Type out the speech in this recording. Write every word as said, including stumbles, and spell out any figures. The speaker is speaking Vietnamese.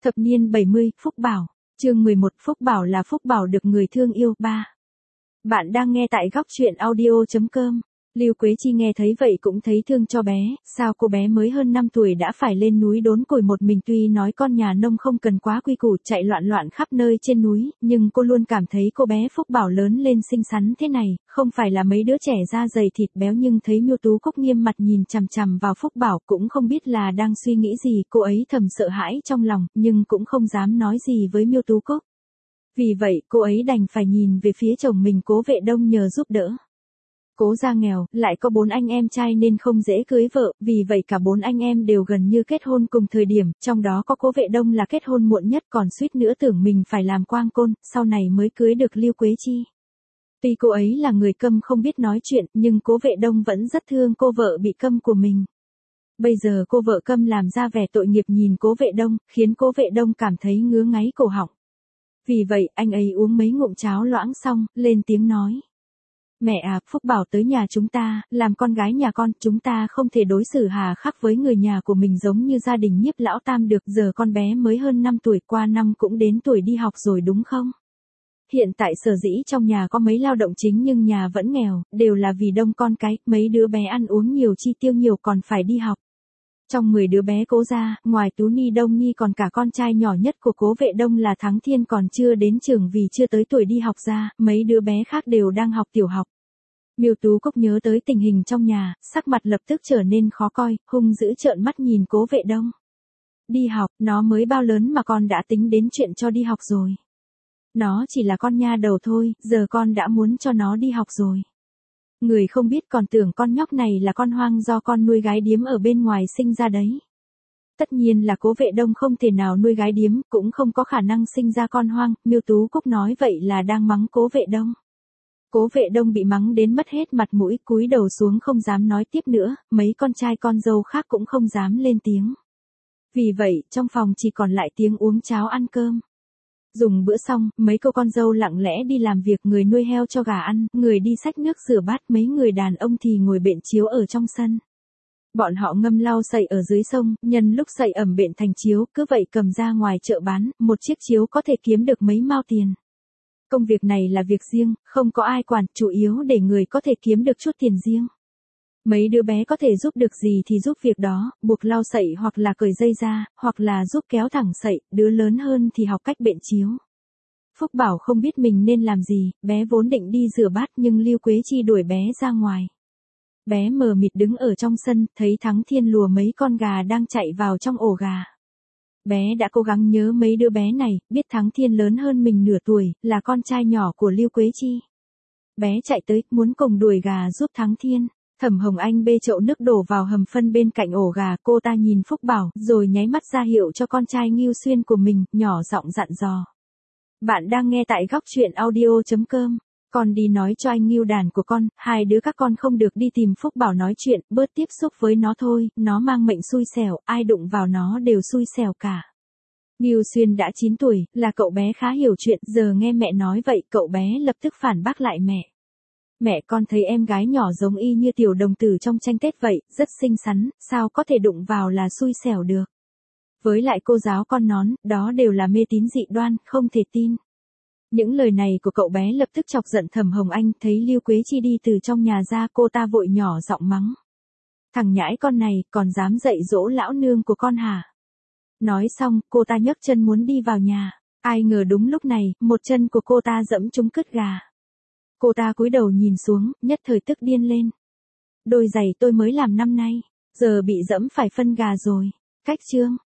Thập niên bảy mươi, Phúc Bảo. Chương mười một, Phúc Bảo là Phúc Bảo được người thương yêu. ba. Bạn đang nghe tại góc truyện audio chấm com. Lưu Quế Chi nghe thấy vậy cũng thấy thương cho bé, sao cô bé mới hơn năm tuổi đã phải lên núi đốn củi một mình, tuy nói con nhà nông không cần quá quy củ chạy loạn loạn khắp nơi trên núi, nhưng cô luôn cảm thấy cô bé Phúc Bảo lớn lên xinh xắn thế này, không phải là mấy đứa trẻ da dày thịt béo, nhưng thấy Miêu Tú Cúc nghiêm mặt nhìn chằm chằm vào Phúc Bảo cũng không biết là đang suy nghĩ gì, cô ấy thầm sợ hãi trong lòng, nhưng cũng không dám nói gì với Miêu Tú Cúc. Vì vậy cô ấy đành phải nhìn về phía chồng mình Cố Vệ Đông nhờ giúp đỡ. Cố gia nghèo, lại có bốn anh em trai nên không dễ cưới vợ, vì vậy cả bốn anh em đều gần như kết hôn cùng thời điểm, trong đó có Cố Vệ Đông là kết hôn muộn nhất, còn suýt nữa tưởng mình phải làm quang côn, sau này mới cưới được Lưu Quế Chi. Tuy cô ấy là người câm không biết nói chuyện, nhưng Cố Vệ Đông vẫn rất thương cô vợ bị câm của mình. Bây giờ cô vợ câm làm ra vẻ tội nghiệp nhìn Cố Vệ Đông, khiến Cố Vệ Đông cảm thấy ngứa ngáy cổ họng. Vì vậy, anh ấy uống mấy ngụm cháo loãng xong, lên tiếng nói. Mẹ à, Phúc Bảo tới nhà chúng ta, làm con gái nhà con, chúng ta không thể đối xử hà khắc với người nhà của mình giống như gia đình Nhiếp lão tam được, giờ con bé mới hơn năm tuổi, qua năm cũng đến tuổi đi học rồi đúng không? Hiện tại sở dĩ trong nhà có mấy lao động chính nhưng nhà vẫn nghèo, đều là vì đông con cái, mấy đứa bé ăn uống nhiều chi tiêu nhiều còn phải đi học. Trong mười đứa bé Cố gia, ngoài Tú Ni Đông Nhi còn cả con trai nhỏ nhất của Cố Vệ Đông là Thắng Thiên còn chưa đến trường vì chưa tới tuổi đi học ra, mấy đứa bé khác đều đang học tiểu học. Miêu Tú Cúc nhớ tới tình hình trong nhà, sắc mặt lập tức trở nên khó coi, hung dữ trợn mắt nhìn Cố Vệ Đông. Đi học, nó mới bao lớn mà con đã tính đến chuyện cho đi học rồi. Nó chỉ là con nha đầu thôi, giờ con đã muốn cho nó đi học rồi. Người không biết còn tưởng con nhóc này là con hoang do con nuôi gái điếm ở bên ngoài sinh ra đấy. Tất nhiên là Cố Vệ Đông không thể nào nuôi gái điếm, cũng không có khả năng sinh ra con hoang, Miêu Tú Cúc nói vậy là đang mắng Cố Vệ Đông. Cố Vệ Đông bị mắng đến mất hết mặt mũi, cúi đầu xuống không dám nói tiếp nữa, mấy con trai con dâu khác cũng không dám lên tiếng. Vì vậy, trong phòng chỉ còn lại tiếng uống cháo ăn cơm. Dùng bữa xong, mấy cô con dâu lặng lẽ đi làm việc, người nuôi heo cho gà ăn, người đi xách nước rửa bát, mấy người đàn ông thì ngồi bện chiếu ở trong sân. Bọn họ ngâm lau sậy ở dưới sông, nhân lúc sậy ẩm bện thành chiếu, cứ vậy cầm ra ngoài chợ bán, một chiếc chiếu có thể kiếm được mấy mao tiền. Công việc này là việc riêng, không có ai quản, chủ yếu để người có thể kiếm được chút tiền riêng. Mấy đứa bé có thể giúp được gì thì giúp việc đó, buộc lau sậy hoặc là cởi dây ra, hoặc là giúp kéo thẳng sậy, đứa lớn hơn thì học cách bện chiếu. Phúc Bảo không biết mình nên làm gì, bé vốn định đi rửa bát nhưng Lưu Quế Chi đuổi bé ra ngoài. Bé mờ mịt đứng ở trong sân, thấy Thắng Thiên lùa mấy con gà đang chạy vào trong ổ gà. Bé đã cố gắng nhớ mấy đứa bé này, biết Thắng Thiên lớn hơn mình nửa tuổi, là con trai nhỏ của Lưu Quế Chi. Bé chạy tới, muốn cùng đuổi gà giúp Thắng Thiên. Thẩm Hồng Anh bê chậu nước đổ vào hầm phân bên cạnh ổ gà, cô ta nhìn Phúc Bảo, rồi nháy mắt ra hiệu cho con trai Ngưu Xuyên của mình, nhỏ giọng dặn dò. Bạn đang nghe tại góc truyện audio chấm com. Con đi nói cho anh Ngưu đàn của con, hai đứa các con không được đi tìm Phúc Bảo nói chuyện, bớt tiếp xúc với nó thôi, nó mang mệnh xui xẻo, ai đụng vào nó đều xui xẻo cả. Ngưu Xuyên đã chín tuổi, là cậu bé khá hiểu chuyện, giờ nghe mẹ nói vậy, cậu bé lập tức phản bác lại mẹ. Mẹ, con thấy em gái nhỏ giống y như tiểu đồng tử trong tranh Tết vậy, rất xinh xắn, sao có thể đụng vào là xui xẻo được. Với lại cô giáo con nón, đó đều là mê tín dị đoan, không thể tin. Những lời này của cậu bé lập tức chọc giận Thẩm Hồng Anh, thấy Lưu Quế Chi đi từ trong nhà ra, cô ta vội nhỏ giọng mắng. Thằng nhãi con này, còn dám dạy dỗ lão nương của con hả? Nói xong, cô ta nhấc chân muốn đi vào nhà, ai ngờ đúng lúc này, một chân của cô ta dẫm trúng cứt gà. Cô ta cúi đầu nhìn xuống, nhất thời tức điên lên. Đôi giày tôi mới làm năm nay, giờ bị dẫm phải phân gà rồi. Cách chương.